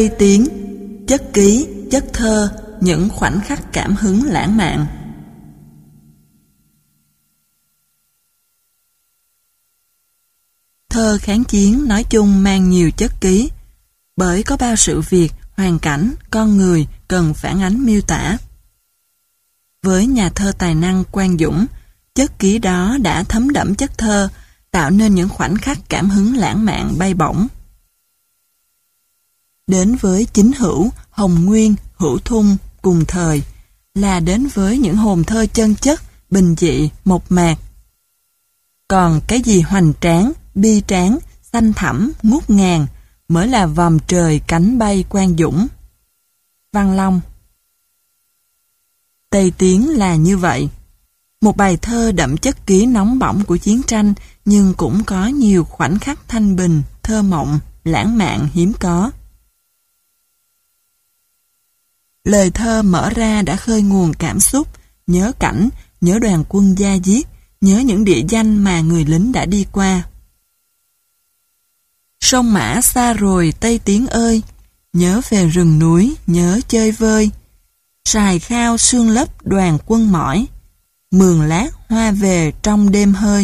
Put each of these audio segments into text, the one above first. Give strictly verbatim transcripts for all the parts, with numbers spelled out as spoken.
Tây Tiến, chất ký, chất thơ, những khoảnh khắc cảm hứng lãng mạn. Thơ kháng chiến nói chung mang nhiều chất ký, bởi có bao sự việc, hoàn cảnh, con người cần phản ánh miêu tả. Với nhà thơ tài năng Quang Dũng, chất ký đó đã thấm đẫm chất thơ, tạo nên những khoảnh khắc cảm hứng lãng mạn bay bổng. Đến với Chính Hữu, Hồng Nguyên, Hữu Thung cùng thời, là đến với những hồn thơ chân chất, bình dị, mộc mạc. Còn cái gì hoành tráng, bi tráng, xanh thẳm, ngút ngàn mới là vòm trời cánh bay Quang Dũng. Văn Long. Tây Tiến là như vậy. Một bài thơ đậm chất ký nóng bỏng của chiến tranh, nhưng cũng có nhiều khoảnh khắc thanh bình, thơ mộng, lãng mạn hiếm có. Lời thơ mở ra đã khơi nguồn cảm xúc, nhớ cảnh, nhớ đoàn quân da diết, nhớ những địa danh mà người lính đã đi qua. Sông Mã xa rồi Tây Tiến ơi, nhớ về rừng núi, nhớ chơi vơi. Sài khao sương lấp đoàn quân mỏi, mường lát hoa về trong đêm hơi.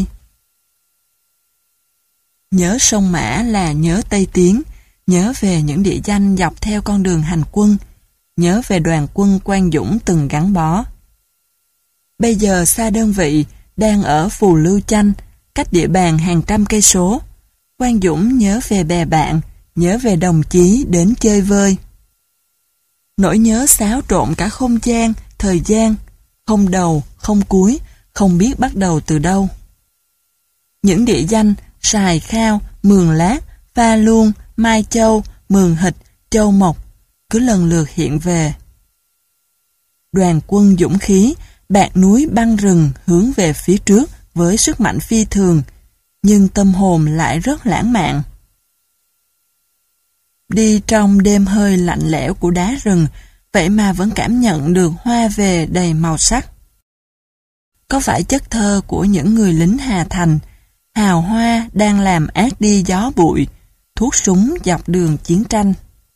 Nhớ sông Mã là nhớ Tây Tiến, nhớ về những địa danh dọc theo con đường hành quân, nhớ về đoàn quân Quang Dũng từng gắn bó. Bây giờ xa đơn vị, đang ở Phù Lưu Chanh, cách địa bàn hàng trăm cây số. Quang Dũng nhớ về bè bạn, nhớ về đồng chí đến chơi vơi. Nỗi nhớ xáo trộn cả không gian, thời gian, không đầu, không cuối, không biết bắt đầu từ đâu. Những địa danh Sài Khao, Mường Lát, Pha Luông, Mai Châu, Mường Hịch, Châu Mộc cứ lần lượt hiện về. Đoàn quân dũng khí, bạt núi băng rừng hướng về phía trước với sức mạnh phi thường, nhưng tâm hồn lại rất lãng mạn. Đi trong đêm hơi lạnh lẽo của đá rừng, vậy mà vẫn cảm nhận được hoa về đầy màu sắc. Có phải chất thơ của những người lính Hà Thành, hào hoa đang làm át đi gió bụi, thuốc súng dọc đường chiến tranh.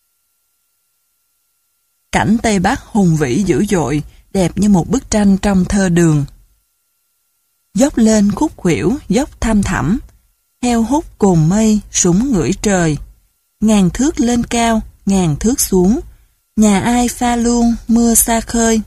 Cảnh Tây Bắc hùng vĩ dữ dội, đẹp như một bức tranh trong thơ đường. Dốc lên khúc khuỷu, dốc thăm thẳm, heo hút cồn mây, súng ngửi trời. Ngàn thước lên cao, ngàn thước xuống, nhà ai Pha Luông, mưa xa khơi.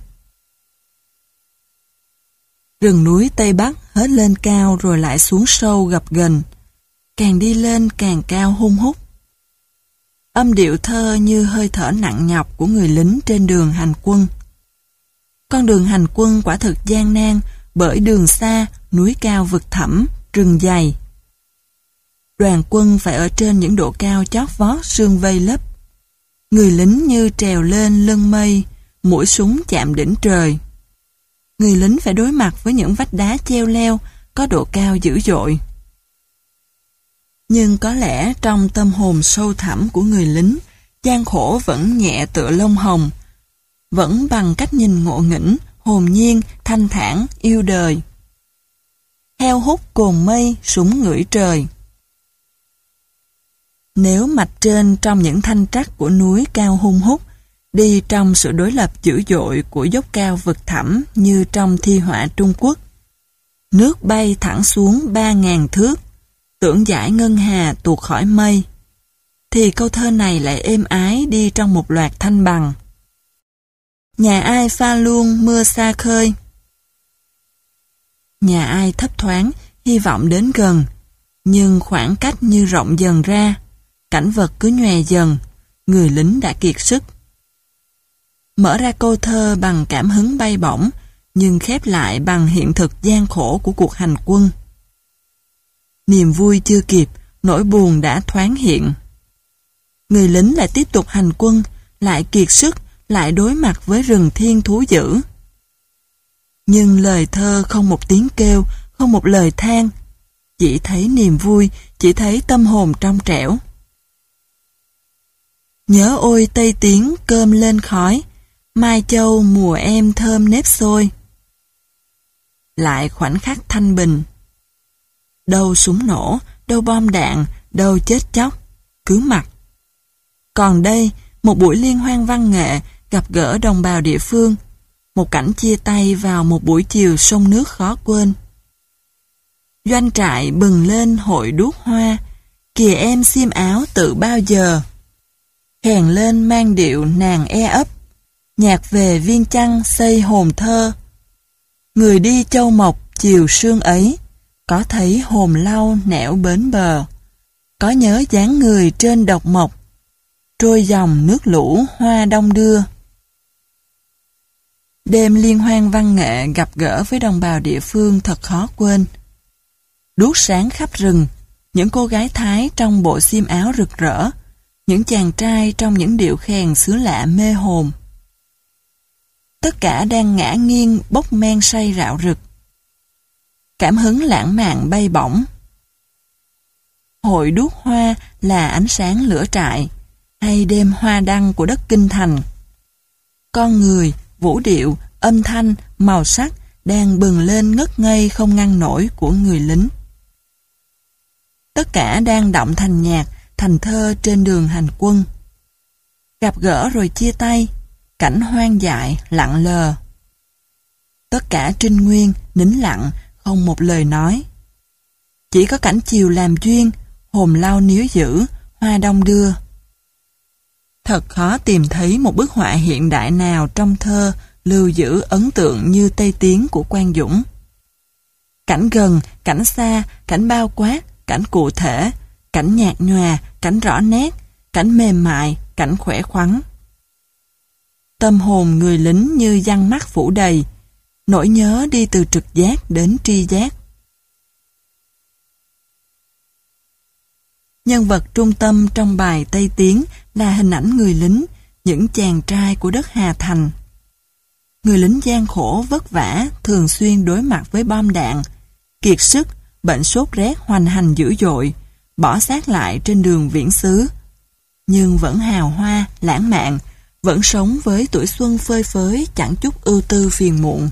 Rừng núi Tây Bắc hết lên cao rồi lại xuống sâu gập ghềnh, càng đi lên càng cao hun hút. Âm điệu thơ như hơi thở nặng nhọc của người lính trên đường hành quân. Con đường hành quân quả thực gian nan, bởi đường xa, núi cao vực thẳm, rừng dày. Đoàn quân phải ở trên những độ cao chót vót sương vây lấp. Người lính như trèo lên lưng mây, mũi súng chạm đỉnh trời. Người lính phải đối mặt với những vách đá treo leo, có độ cao dữ dội. Nhưng có lẽ trong tâm hồn sâu thẳm của người lính, gian khổ vẫn nhẹ tựa lông hồng, vẫn bằng cách nhìn ngộ nghĩnh, hồn nhiên, thanh thản, yêu đời. Heo hút cồn mây, súng ngửi trời. Nếu mạch trên trong những thanh trắc của núi cao hun hút, đi trong sự đối lập dữ dội của dốc cao vực thẳm như trong thi họa Trung Quốc, nước bay thẳng xuống ba ngàn thước, tưởng giải ngân hà tuột khỏi mây, thì câu thơ này lại êm ái đi trong một loạt thanh bằng. Nhà ai Pha Luông, mưa xa khơi. Nhà ai thấp thoáng, hy vọng đến gần, nhưng khoảng cách như rộng dần ra, cảnh vật cứ nhòe dần, người lính đã kiệt sức. Mở ra câu thơ bằng cảm hứng bay bổng, nhưng khép lại bằng hiện thực gian khổ của cuộc hành quân. Niềm vui chưa kịp, nỗi buồn đã thoáng hiện. Người lính lại tiếp tục hành quân, lại kiệt sức, lại đối mặt với rừng thiên thú dữ. Nhưng lời thơ không một tiếng kêu, không một lời than, chỉ thấy niềm vui, chỉ thấy tâm hồn trong trẻo. Nhớ ôi Tây Tiến cơm lên khói, Mai Châu mùa em thơm nếp xôi. Lại khoảnh khắc thanh bình. Đâu súng nổ, đâu bom đạn, đâu chết chóc, cứ mặc. Còn đây, một buổi liên hoan văn nghệ, gặp gỡ đồng bào địa phương, một cảnh chia tay vào một buổi chiều sông nước khó quên. Doanh trại bừng lên hội đuốc hoa, kìa em xiêm áo tự bao giờ. Hèn lên mang điệu nàng e ấp, nhạc về viên chăn xây hồn thơ. Người đi châu mộc chiều sương ấy, có thấy hồn lau nẻo bến bờ, có nhớ dáng người trên độc mộc, trôi dòng nước lũ hoa đông đưa. Đêm liên hoan văn nghệ gặp gỡ với đồng bào địa phương thật khó quên. Đuốc sáng khắp rừng, những cô gái Thái trong bộ xiêm áo rực rỡ, những chàng trai trong những điệu khèn xứ lạ mê hồn. Tất cả đang ngã nghiêng bốc men say rạo rực. Cảm hứng lãng mạn bay bổng. Hội đuốc hoa là ánh sáng lửa trại, hay đêm hoa đăng của đất kinh thành. Con người, vũ điệu, âm thanh, màu sắc đang bừng lên ngất ngây không ngăn nổi của người lính. Tất cả đang động thành nhạc, thành thơ trên đường hành quân. Gặp gỡ rồi chia tay, cảnh hoang dại, lặng lờ. Tất cả trinh nguyên, nín lặng, không một lời nói. Chỉ có cảnh chiều làm duyên, hồn lau níu giữ, hoa đông đưa. Thật khó tìm thấy một bức họa hiện đại nào trong thơ lưu giữ ấn tượng như Tây Tiến của Quang Dũng. Cảnh gần, cảnh xa, cảnh bao quát, cảnh cụ thể, cảnh nhạt nhòa, cảnh rõ nét, cảnh mềm mại, cảnh khỏe khoắn. Tâm hồn người lính như giăng mắt phủ đầy, nỗi nhớ đi từ trực giác đến tri giác. Nhân vật trung tâm trong bài Tây Tiến là hình ảnh người lính, những chàng trai của đất Hà Thành. Người lính gian khổ vất vả, thường xuyên đối mặt với bom đạn, kiệt sức, bệnh sốt rét hoành hành dữ dội, bỏ xác lại trên đường viễn xứ. Nhưng vẫn hào hoa, lãng mạn, vẫn sống với tuổi xuân phơi phới chẳng chút ưu tư phiền muộn.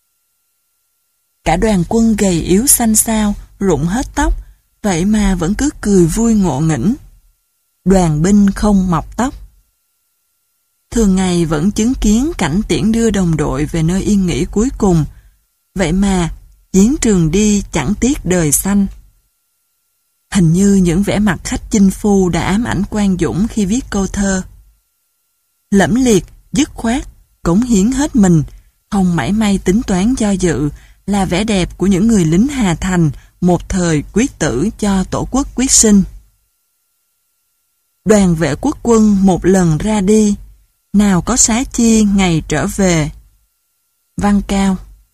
Cả đoàn quân gầy yếu xanh xao, rụng hết tóc, vậy mà vẫn cứ cười vui ngộ nghĩnh. Đoàn binh không mọc tóc. Thường ngày vẫn chứng kiến cảnh tiễn đưa đồng đội về nơi yên nghỉ cuối cùng, vậy mà chiến trường đi chẳng tiếc đời xanh. Hình như những vẻ mặt khách chinh phu đã ám ảnh Quang Dũng khi viết câu thơ. Lẫm liệt, dứt khoát, cống hiến hết mình, không mảy may tính toán do dự, là vẻ đẹp của những người lính Hà Thành một thời quyết tử cho tổ quốc quyết sinh. Đoàn vệ quốc quân một lần ra đi, nào có xá chi ngày trở về. Văn Cao.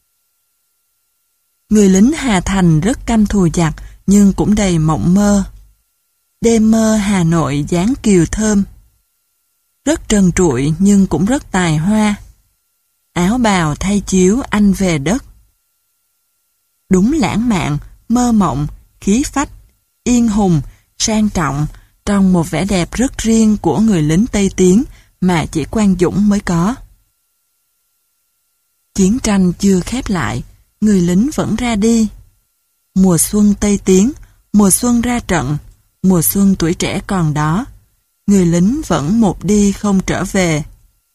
Người lính Hà Thành rất căm thù giặc, nhưng cũng đầy mộng mơ. Đêm mơ Hà Nội dáng kiều thơm. Rất trần trụi nhưng cũng rất tài hoa. Áo bào thay chiếu anh về đất. Đúng lãng mạn, mơ mộng, khí phách, yên hùng, sang trọng, trong một vẻ đẹp rất riêng của người lính Tây Tiến mà chỉ Quang Dũng mới có. Chiến tranh chưa khép lại, người lính vẫn ra đi. Mùa xuân Tây Tiến, mùa xuân ra trận, mùa xuân tuổi trẻ còn đó, người lính vẫn một đi không trở về.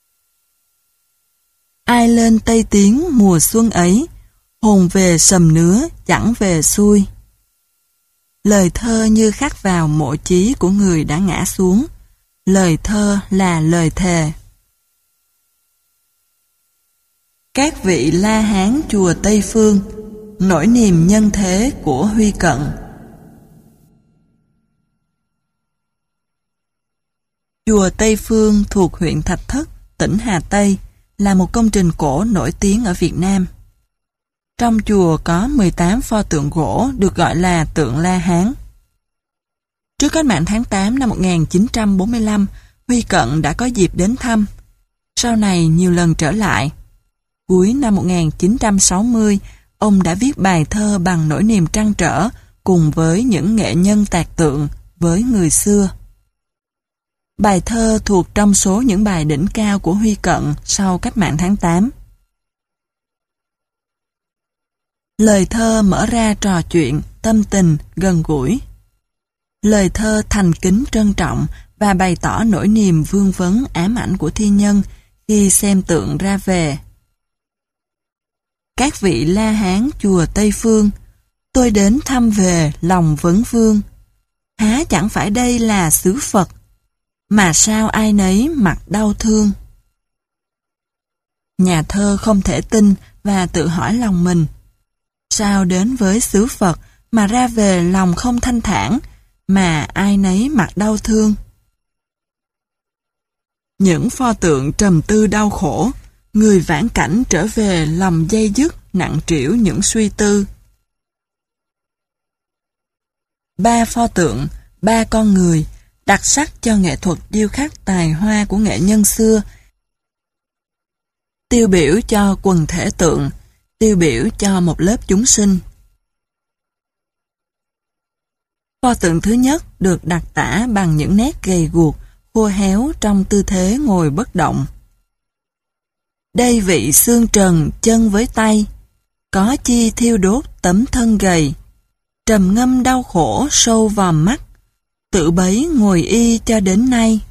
Ai lên Tây Tiến mùa xuân ấy, hồn về sầm nứa chẳng về xuôi. Lời thơ như khắc vào mộ chí của người đã ngã xuống. Lời thơ là lời thề. Các vị La Hán chùa Tây Phương, nỗi niềm nhân thế của Huy Cận. Chùa Tây Phương thuộc huyện Thạch Thất, tỉnh Hà Tây, là một công trình cổ nổi tiếng ở Việt Nam. Trong chùa có mười tám pho tượng gỗ được gọi là tượng La Hán. Trước cách mạng tháng tám năm một nghìn chín trăm bốn mươi lăm, Huy Cận đã có dịp đến thăm. Sau này nhiều lần trở lại. Cuối năm một nghìn chín trăm sáu mươi, ông đã viết bài thơ bằng nỗi niềm trăn trở cùng với những nghệ nhân tạc tượng với người xưa. Bài thơ thuộc trong số những bài đỉnh cao của Huy Cận sau cách mạng tháng tám. Lời thơ mở ra trò chuyện, tâm tình, gần gũi. Lời thơ thành kính trân trọng và bày tỏ nỗi niềm vương vấn ám ảnh của thi nhân khi xem tượng ra về. Các vị La Hán chùa Tây Phương, tôi đến thăm về lòng vấn vương. Há chẳng phải đây là xứ Phật, mà sao ai nấy mặt đau thương. Nhà thơ không thể tin và tự hỏi lòng mình. Sao đến với xứ Phật mà ra về lòng không thanh thản, mà ai nấy mặt đau thương. Những pho tượng trầm tư đau khổ, người vãn cảnh trở về lòng dây dứt nặng trĩu những suy tư. Ba pho tượng, ba con người, đặc sắc cho nghệ thuật điêu khắc tài hoa của nghệ nhân xưa, tiêu biểu cho quần thể tượng, tiêu biểu cho một lớp chúng sinh. Pho tượng thứ nhất được đặc tả bằng những nét gầy guộc, khô héo trong tư thế ngồi bất động. Đây vị xương trần chân với tay, có chi thiêu đốt tấm thân gầy, trầm ngâm đau khổ sâu vào mắt, tự bấy ngồi y cho đến nay.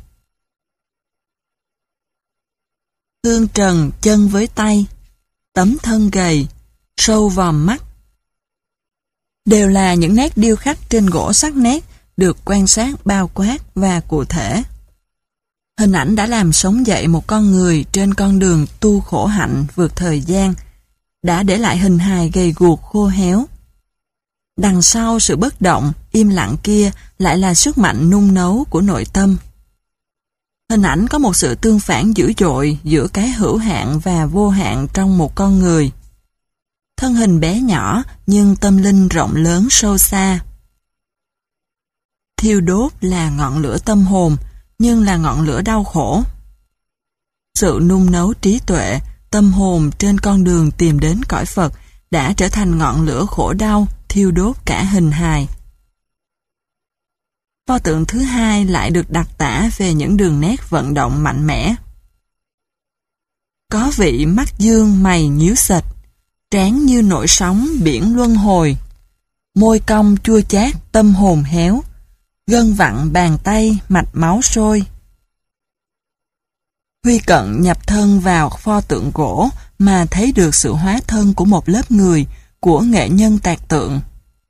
Xương trần chân với tay, tấm thân gầy, sâu vào mắt, đều là những nét điêu khắc trên gỗ sắc nét được quan sát bao quát và cụ thể. Hình ảnh đã làm sống dậy một con người trên con đường tu khổ hạnh vượt thời gian, đã để lại hình hài gầy guộc khô héo. Đằng sau sự bất động, im lặng kia lại là sức mạnh nung nấu của nội tâm. Hình ảnh có một sự tương phản dữ dội giữa cái hữu hạn và vô hạn trong một con người. Thân hình bé nhỏ nhưng tâm linh rộng lớn sâu xa. Thiêu đốt là ngọn lửa tâm hồn, nhưng là ngọn lửa đau khổ. Sự nung nấu trí tuệ, tâm hồn trên con đường tìm đến cõi Phật đã trở thành ngọn lửa khổ đau, thiêu đốt cả hình hài. Pho tượng thứ hai lại được đặc tả về những đường nét vận động mạnh mẽ. Có vị mắt dương mày nhíu xệch, trán như nổi sóng biển luân hồi, môi cong chua chát tâm hồn héo, gân vặn bàn tay mạch máu sôi. Huy Cận nhập thân vào pho tượng gỗ mà thấy được sự hóa thân của một lớp người, của nghệ nhân tạc tượng.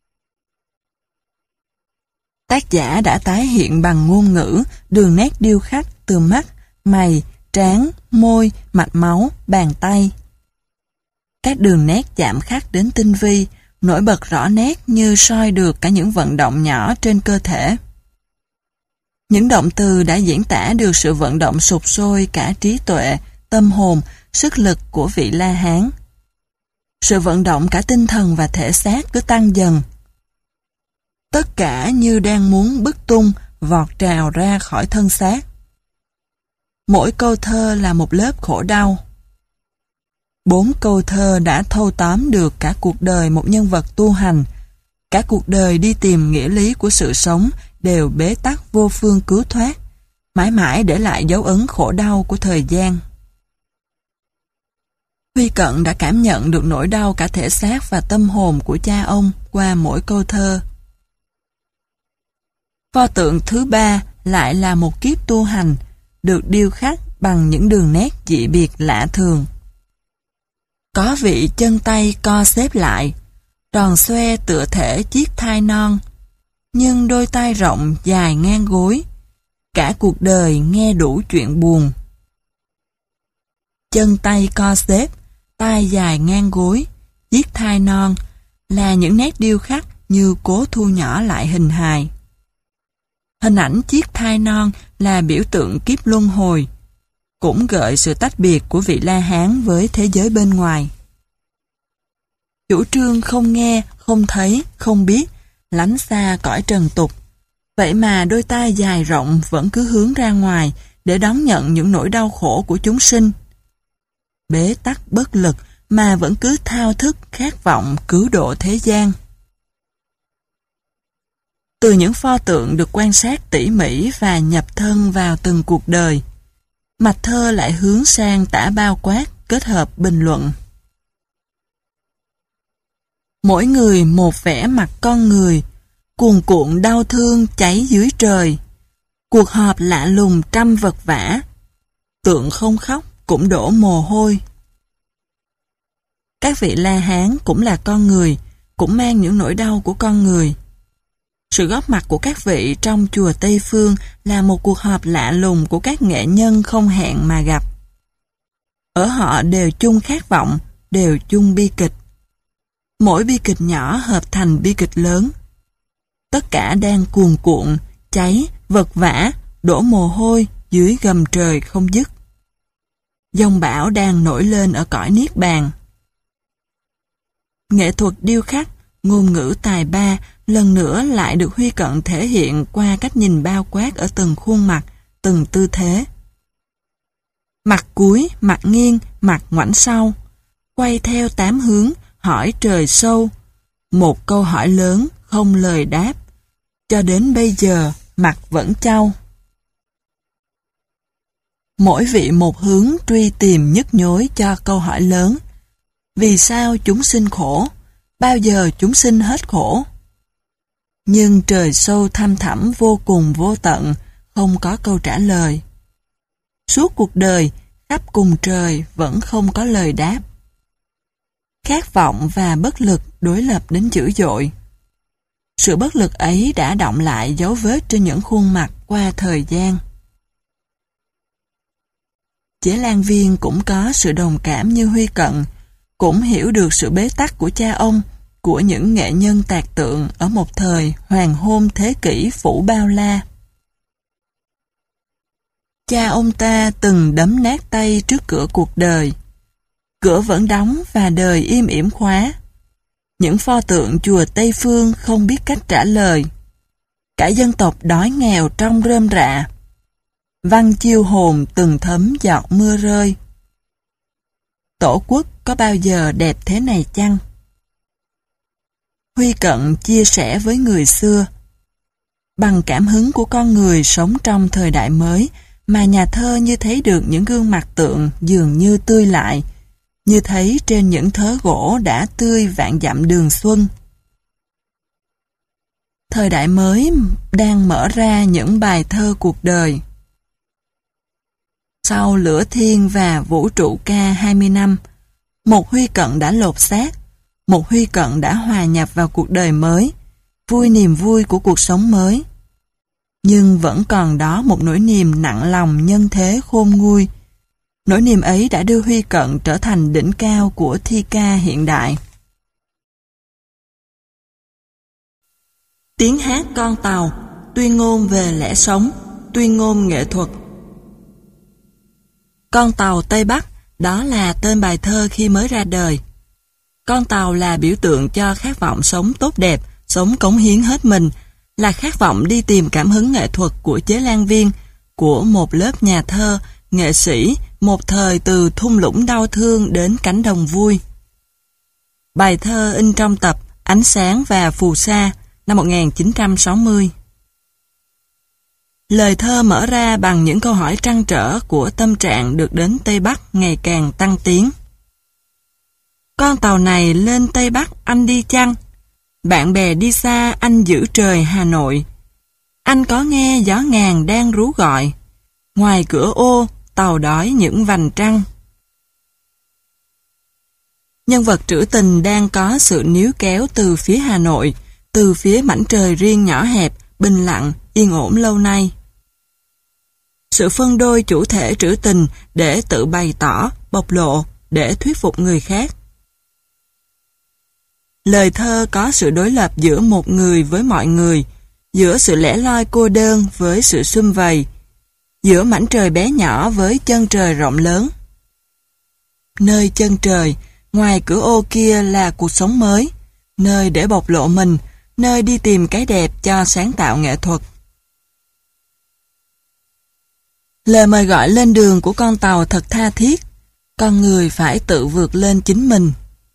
Tác giả đã tái hiện bằng ngôn ngữ đường nét điêu khắc từ mắt, mày, trán, môi, mạch máu, bàn tay. Các đường nét chạm khắc đến tinh vi, nổi bật rõ nét như soi được cả những vận động nhỏ trên cơ thể. Những động từ đã diễn tả được sự vận động sục sôi cả trí tuệ, tâm hồn, sức lực của vị La Hán. Sự vận động cả tinh thần và thể xác cứ tăng dần. Tất cả như đang muốn bứt tung, vọt trào ra khỏi thân xác. Mỗi câu thơ là một lớp khổ đau. Bốn câu thơ đã thâu tóm được cả cuộc đời một nhân vật tu hành, cả cuộc đời đi tìm nghĩa lý của sự sống đều bế tắc vô phương cứu thoát, mãi mãi để lại dấu ấn khổ đau của thời gian. Huy Cận đã cảm nhận được nỗi đau cả thể xác và tâm hồn của cha ông qua mỗi câu thơ. Pho tượng thứ ba lại là một kiếp tu hành, được điêu khắc bằng những đường nét dị biệt lạ thường. Có vị chân tay co xếp lại, tròn xoe tựa thể chiếc thai non, nhưng đôi tay rộng dài ngang gối, cả cuộc đời nghe đủ chuyện buồn. Chân tay co xếp, tay dài ngang gối, chiếc thai non là những nét điêu khắc như cố thu nhỏ lại hình hài. Hình ảnh chiếc thai non là biểu tượng kiếp luân hồi, cũng gợi sự tách biệt của vị La Hán với thế giới bên ngoài. Chủ trương không nghe, không thấy, không biết, lánh xa cõi trần tục. Vậy mà đôi tay dài rộng vẫn cứ hướng ra ngoài để đón nhận những nỗi đau khổ của chúng sinh. Bế tắc bất lực mà vẫn cứ thao thức khát vọng cứu độ thế gian. Từ những pho tượng được quan sát tỉ mỉ và nhập thân vào từng cuộc đời, mạch thơ lại hướng sang tả bao quát kết hợp bình luận. Mỗi người một vẻ mặt con người, cuồn cuộn đau thương cháy dưới trời. Cuộc họp lạ lùng trăm vật vã, tượng không khóc cũng đổ mồ hôi. Các vị La Hán cũng là con người, cũng mang những nỗi đau của con người. Sự góp mặt của các vị trong chùa Tây Phương là một cuộc họp lạ lùng của các nghệ nhân không hẹn mà gặp. Ở họ đều chung khát vọng, đều chung bi kịch. Mỗi bi kịch nhỏ hợp thành bi kịch lớn. Tất cả đang cuồn cuộn, cháy, vật vã, đổ mồ hôi dưới gầm trời không dứt. Dòng bão đang nổi lên ở cõi Niết Bàn. Nghệ thuật điêu khắc, ngôn ngữ tài ba lần nữa lại được Huy Cận thể hiện qua cách nhìn bao quát ở từng khuôn mặt, từng tư thế. Mặt cúi, mặt nghiêng, mặt ngoảnh sau, quay theo tám hướng, hỏi trời sâu. Một câu hỏi lớn, không lời đáp. Cho đến bây giờ, mặt vẫn trao. Mỗi vị một hướng truy tìm nhức nhối cho câu hỏi lớn. Vì sao chúng sinh khổ? Bao giờ chúng sinh hết khổ? Nhưng trời sâu thăm thẳm vô cùng vô tận, không có câu trả lời. Suốt cuộc đời, khắp cùng trời vẫn không có lời đáp. Khát vọng và bất lực đối lập đến dữ dội. Sự bất lực ấy đã đọng lại dấu vết trên những khuôn mặt qua thời gian. Chế Lan Viên cũng có sự đồng cảm như Huy Cận, cũng hiểu được sự bế tắc của cha ông, của những nghệ nhân tạc tượng ở một thời hoàng hôn thế kỷ phủ bao la. Cha ông ta từng đấm nát tay trước cửa cuộc đời. Cửa vẫn đóng và đời im ỉm khóa. Những pho tượng chùa Tây Phương không biết cách trả lời. Cả dân tộc đói nghèo trong rơm rạ. Văn chiêu hồn từng thấm giọt mưa rơi. Tổ quốc có bao giờ đẹp thế này chăng? Huy Cận chia sẻ với người xưa. Bằng cảm hứng của con người sống trong thời đại mới mà nhà thơ như thấy được những gương mặt tượng dường như tươi lại, như thấy trên những thớ gỗ đã tươi vạn dặm đường xuân. Thời đại mới đang mở ra những bài thơ cuộc đời. Sau Lửa Thiên và Vũ trụ ca hai mươi năm, một Huy Cận đã lột xác, một Huy Cận đã hòa nhập vào cuộc đời mới, vui niềm vui của cuộc sống mới. Nhưng vẫn còn đó một nỗi niềm nặng lòng nhân thế khôn nguôi. Nỗi niềm ấy đã đưa Huy Cận trở thành đỉnh cao của thi ca hiện đại. Tiếng hát con tàu, tuyên ngôn về lẽ sống, tuyên ngôn nghệ thuật. Con tàu Tây Bắc, đó là tên bài thơ khi mới ra đời. Con tàu là biểu tượng cho khát vọng sống tốt đẹp, sống cống hiến hết mình, là khát vọng đi tìm cảm hứng nghệ thuật của Chế Lan Viên, của một lớp nhà thơ, nghệ sĩ, một thời từ thung lũng đau thương đến cánh đồng vui. Bài thơ in trong tập Ánh sáng và phù sa năm một nghìn chín trăm sáu mươi. Lời thơ mở ra bằng những câu hỏi trăn trở của tâm trạng được đến Tây Bắc ngày càng tăng tiến. Con tàu này lên Tây Bắc anh đi chăng? Bạn bè đi xa anh giữ trời Hà Nội. Anh có nghe gió ngàn đang rú gọi. Ngoài cửa ô, tàu đói những vành trăng. Nhân vật trữ tình đang có sự níu kéo từ phía Hà Nội, từ phía mảnh trời riêng nhỏ hẹp, bình lặng, yên ổn lâu nay. Sự phân đôi chủ thể trữ tình để tự bày tỏ, bộc lộ, để thuyết phục người khác. Lời thơ có sự đối lập giữa một người với mọi người, giữa sự lẻ loi cô đơn với sự sum vầy, giữa mảnh trời bé nhỏ với chân trời rộng lớn. Nơi chân trời, ngoài cửa ô kia là cuộc sống mới, nơi để bộc lộ mình, nơi đi tìm cái đẹp cho sáng tạo nghệ thuật. Lời mời gọi lên đường của con tàu thật tha thiết, con người phải tự vượt lên chính mình.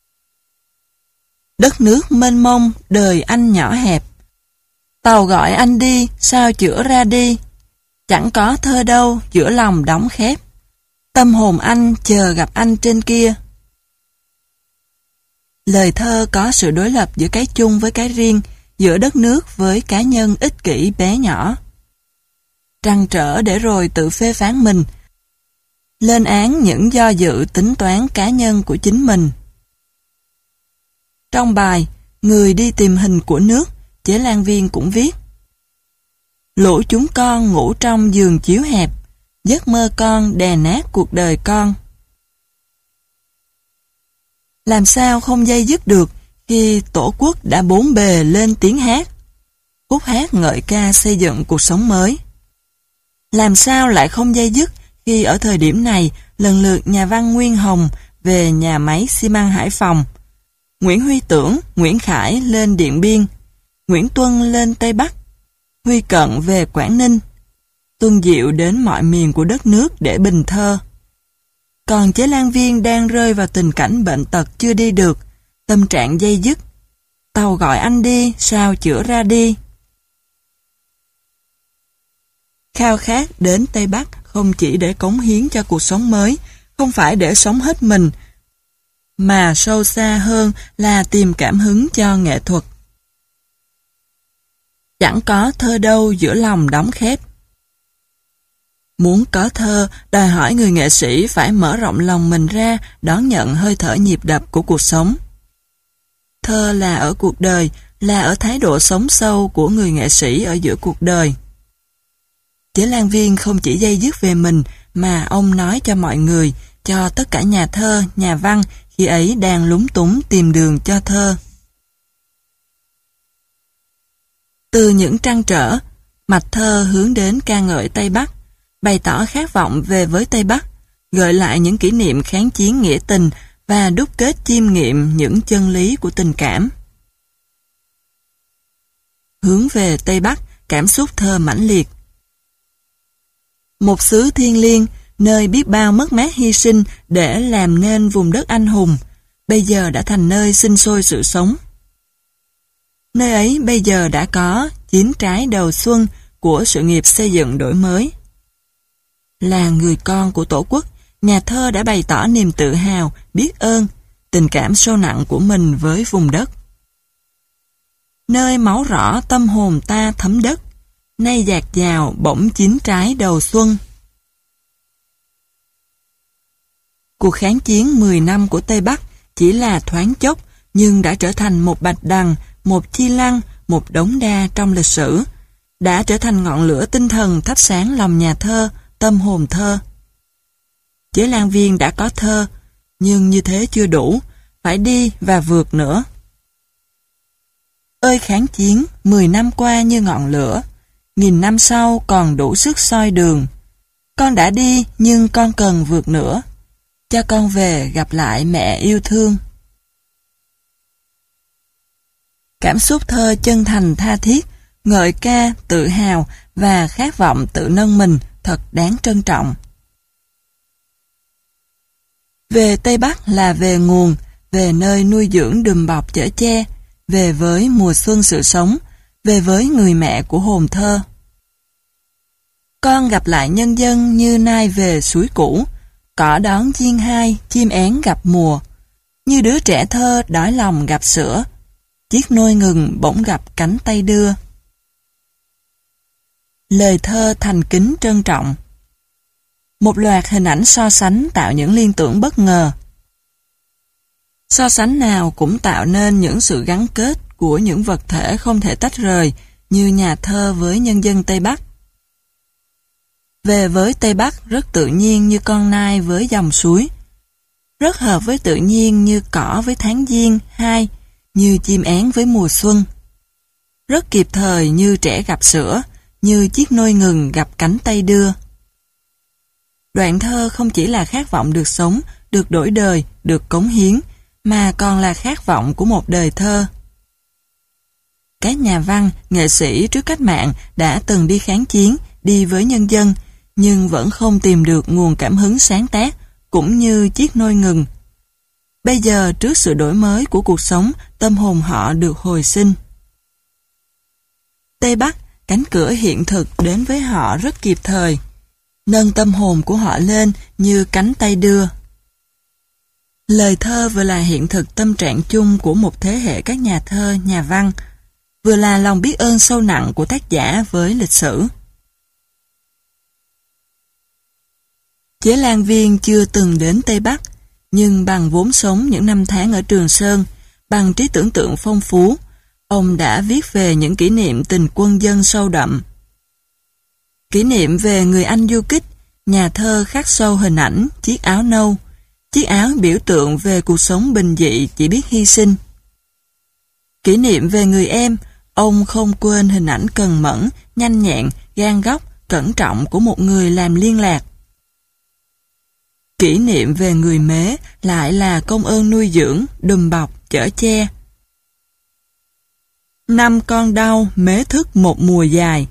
Đất nước mênh mông, đời anh nhỏ hẹp. Tàu gọi anh đi, sao chữa ra đi? Chẳng có thơ đâu, giữa lòng đóng khép. Tâm hồn anh chờ gặp anh trên kia. Lời thơ có sự đối lập giữa cái chung với cái riêng, giữa đất nước với cá nhân ích kỷ bé nhỏ. Trăn trở để rồi tự phê phán mình, lên án những do dự tính toán cá nhân của chính mình. Trong bài Người đi tìm hình của nước, Chế Lan Viên cũng viết: lũ chúng con ngủ trong giường chiếu hẹp, giấc mơ con đè nát cuộc đời con. Làm sao không dây dứt được khi Tổ quốc đã bốn bề lên tiếng hát, khúc hát ngợi ca xây dựng cuộc sống mới. Làm sao lại không dây dứt khi ở thời điểm này lần lượt nhà văn Nguyên Hồng về nhà máy xi măng Hải Phòng, Nguyễn Huy Tưởng, Nguyễn Khải lên Điện Biên, Nguyễn Tuân lên Tây Bắc, Huy Cận về Quảng Ninh, Tuân Diệu đến mọi miền của đất nước để bình thơ. Còn Chế Lan Viên đang rơi vào tình cảnh bệnh tật chưa đi được, tâm trạng dây dứt. Tàu gọi anh đi, sao chữa ra đi. Khao khát đến Tây Bắc không chỉ để cống hiến cho cuộc sống mới, không phải để sống hết mình, mà sâu xa hơn là tìm cảm hứng cho nghệ thuật. Chẳng có thơ đâu giữa lòng đóng khép. Muốn có thơ, đòi hỏi người nghệ sĩ phải mở rộng lòng mình ra, đón nhận hơi thở nhịp đập của cuộc sống. Thơ là ở cuộc đời, là ở thái độ sống sâu của người nghệ sĩ ở giữa cuộc đời. Chế Lan Viên không chỉ dây dứt về mình, mà ông nói cho mọi người, cho tất cả nhà thơ, nhà văn khi ấy đang lúng túng tìm đường cho thơ. Từ những trăn trở, mạch thơ hướng đến ca ngợi Tây Bắc, bày tỏ khát vọng về với Tây Bắc, gợi lại những kỷ niệm kháng chiến nghĩa tình và đúc kết chiêm nghiệm những chân lý của tình cảm. Hướng về Tây Bắc, cảm xúc thơ mãnh liệt. Một xứ thiêng liêng, nơi biết bao mất mát hy sinh để làm nên vùng đất anh hùng, bây giờ đã thành nơi sinh sôi sự sống. Nơi ấy bây giờ đã có chín trái đầu xuân của sự nghiệp xây dựng đổi mới. Là người con của Tổ quốc, nhà thơ đã bày tỏ niềm tự hào, biết ơn, tình cảm sâu nặng của mình với vùng đất. Nơi máu rõ tâm hồn ta thấm đất, nay dạt dào bỗng chín trái đầu xuân. Cuộc kháng chiến mười năm của Tây Bắc chỉ là thoáng chốc, nhưng đã trở thành một bạch đằng, một chi lăng, một đống đa trong lịch sử, đã trở thành ngọn lửa tinh thần thắp sáng lòng nhà thơ, tâm hồn thơ. Chế Lan Viên đã có thơ, nhưng như thế chưa đủ, phải đi và vượt nữa. Ơi kháng chiến, mười năm qua như ngọn lửa, nghìn năm sau còn đủ sức soi đường. Con đã đi nhưng con cần vượt nữa, cho con về gặp lại mẹ yêu thương. Cảm xúc thơ chân thành tha thiết, ngợi ca, tự hào và khát vọng tự nâng mình thật đáng trân trọng. Về Tây Bắc là về nguồn, về nơi nuôi dưỡng đùm bọc chở che, về với mùa xuân sự sống, về với người mẹ của hồn thơ. Con gặp lại nhân dân như nai về suối cũ, cỏ đón chiên hai, chim én gặp mùa, như đứa trẻ thơ đói lòng gặp sữa, chiếc nôi ngừng bỗng gặp cánh tay đưa. Lời thơ thành kính trân trọng. Một loạt hình ảnh so sánh tạo những liên tưởng bất ngờ. So sánh nào cũng tạo nên những sự gắn kết của những vật thể không thể tách rời, như nhà thơ với nhân dân Tây Bắc. Về với Tây Bắc rất tự nhiên như con nai với dòng suối, rất hợp với tự nhiên như cỏ với tháng giêng hai, như chim én với mùa xuân, rất kịp thời như trẻ gặp sữa, như chiếc nôi ngừng gặp cánh tay đưa. Đoạn thơ không chỉ là khát vọng được sống, được đổi đời, được cống hiến, mà còn là khát vọng của một đời thơ. Các nhà văn, nghệ sĩ trước cách mạng đã từng đi kháng chiến, đi với nhân dân, nhưng vẫn không tìm được nguồn cảm hứng sáng tác, cũng như chiếc nôi ngừng. Bây giờ trước sự đổi mới của cuộc sống, tâm hồn họ được hồi sinh. Tây Bắc, cánh cửa hiện thực đến với họ rất kịp thời, nâng tâm hồn của họ lên như cánh tay đưa. Lời thơ vừa là hiện thực tâm trạng chung của một thế hệ các nhà thơ, nhà văn. vừa là lòng biết ơn sâu nặng của tác giả với lịch sử. Chế Lan Viên chưa từng đến Tây Bắc, nhưng bằng vốn sống những năm tháng ở Trường Sơn, bằng trí tưởng tượng phong phú, ông đã viết về những kỷ niệm tình quân dân sâu đậm. Kỷ niệm về người anh du kích, nhà thơ khắc sâu hình ảnh chiếc áo nâu, chiếc áo biểu tượng về cuộc sống bình dị chỉ biết hy sinh. Kỷ niệm về người em, ông không quên hình ảnh cần mẫn, nhanh nhẹn, gan góc, cẩn trọng của một người làm liên lạc. Kỷ niệm về người mế lại là công ơn nuôi dưỡng, đùm bọc, chở che. Năm con đau mế thức một mùa dài.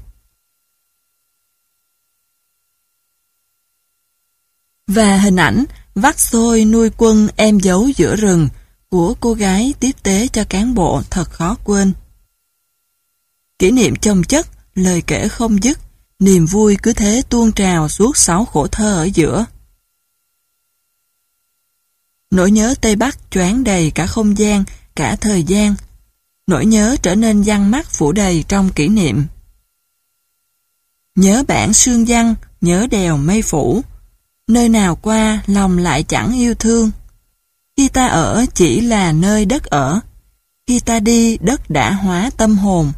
Và hình ảnh vắt xôi nuôi quân em giấu giữa rừng của cô gái tiếp tế cho cán bộ thật khó quên. Kỷ niệm chồng chất, lời kể không dứt, niềm vui cứ thế tuôn trào suốt sáu khổ thơ ở giữa. Nỗi nhớ Tây Bắc choáng đầy cả không gian, cả thời gian. Nỗi nhớ trở nên giăng mắt phủ đầy trong kỷ niệm. Nhớ bản sương giăng, nhớ đèo mây phủ. Nơi nào qua lòng lại chẳng yêu thương. Khi ta ở chỉ là nơi đất ở. Khi ta đi đất đã hóa tâm hồn.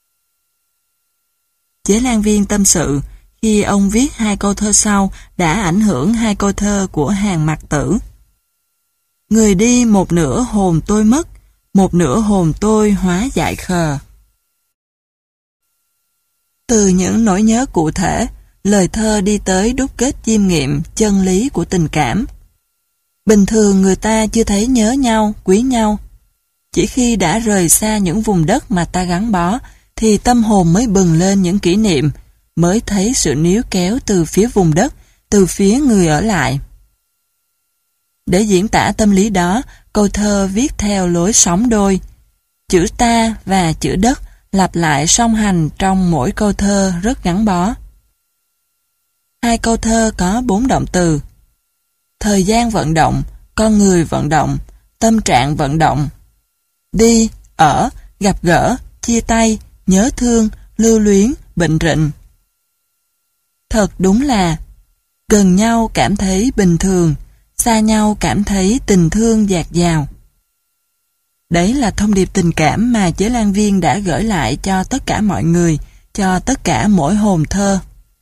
Chế Lan Viên tâm sự, khi ông viết hai câu thơ sau đã ảnh hưởng hai câu thơ của Hàn Mặc Tử. Người đi một nửa hồn tôi mất, một nửa hồn tôi hóa dại khờ. Từ những nỗi nhớ cụ thể, lời thơ đi tới đúc kết chiêm nghiệm chân lý của tình cảm. Bình thường người ta chưa thấy nhớ nhau, quý nhau. Chỉ khi đã rời xa những vùng đất mà ta gắn bó, thì tâm hồn mới bừng lên những kỷ niệm, mới thấy sự níu kéo từ phía vùng đất, từ phía người ở lại. Để diễn tả tâm lý đó, câu thơ viết theo lối sóng đôi. Chữ ta và chữ đất lặp lại song hành trong mỗi câu thơ rất gắn bó. Hai câu thơ có bốn động từ. Thời gian vận động, con người vận động, tâm trạng vận động. Đi, ở, gặp gỡ, chia tay, nhớ thương, lưu luyến, bệnh rịnh. Thật đúng là gần nhau cảm thấy bình thường, xa nhau cảm thấy tình thương dạt dào. Đấy là thông điệp tình cảm mà Chế Lan Viên đã gửi lại cho tất cả mọi người, cho tất cả mỗi hồn thơ.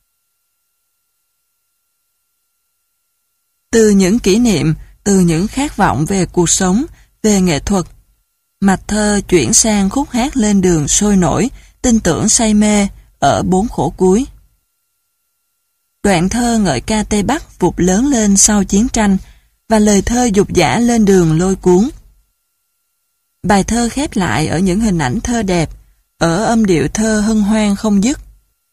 Từ những kỷ niệm, từ những khát vọng về cuộc sống, về nghệ thuật, mạch thơ chuyển sang khúc hát lên đường sôi nổi, tin tưởng say mê, ở bốn khổ cuối. Đoạn thơ ngợi ca Tây Bắc vụt lớn lên sau chiến tranh, và lời thơ dục dã lên đường lôi cuốn. Bài thơ khép lại ở những hình ảnh thơ đẹp, ở âm điệu thơ hân hoan không dứt.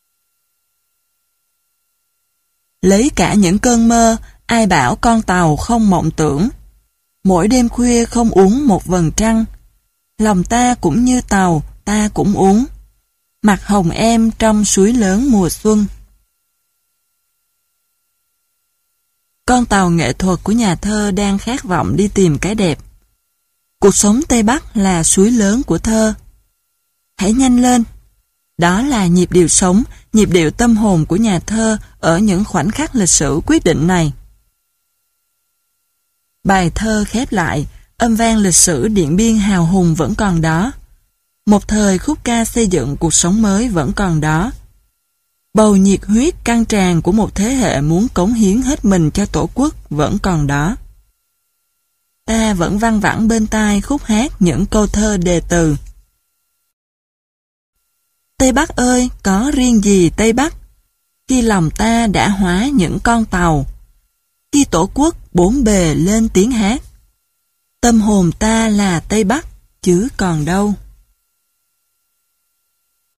Lấy cả những cơn mơ, ai bảo con tàu không mộng tưởng. Mỗi đêm khuya không uống một vầng trăng. Lòng ta cũng như tàu, ta cũng uống. Mặt hồng em trong suối lớn mùa xuân. Con tàu nghệ thuật của nhà thơ đang khát vọng đi tìm cái đẹp. Cuộc sống Tây Bắc là suối lớn của thơ. Hãy nhanh lên. Đó là nhịp điệu sống, nhịp điệu tâm hồn của nhà thơ ở những khoảnh khắc lịch sử quyết định này. Bài thơ khép lại, âm vang lịch sử Điện Biên hào hùng vẫn còn đó. Một thời khúc ca xây dựng cuộc sống mới vẫn còn đó. Bầu nhiệt huyết căng tràn của một thế hệ muốn cống hiến hết mình cho Tổ quốc vẫn còn đó. Ta vẫn văng vẳng bên tai khúc hát những câu thơ đề từ. Tây Bắc ơi, có riêng gì Tây Bắc? Khi lòng ta đã hóa những con tàu, khi Tổ quốc bốn bề lên tiếng hát, tâm hồn ta là Tây Bắc, chứ còn đâu.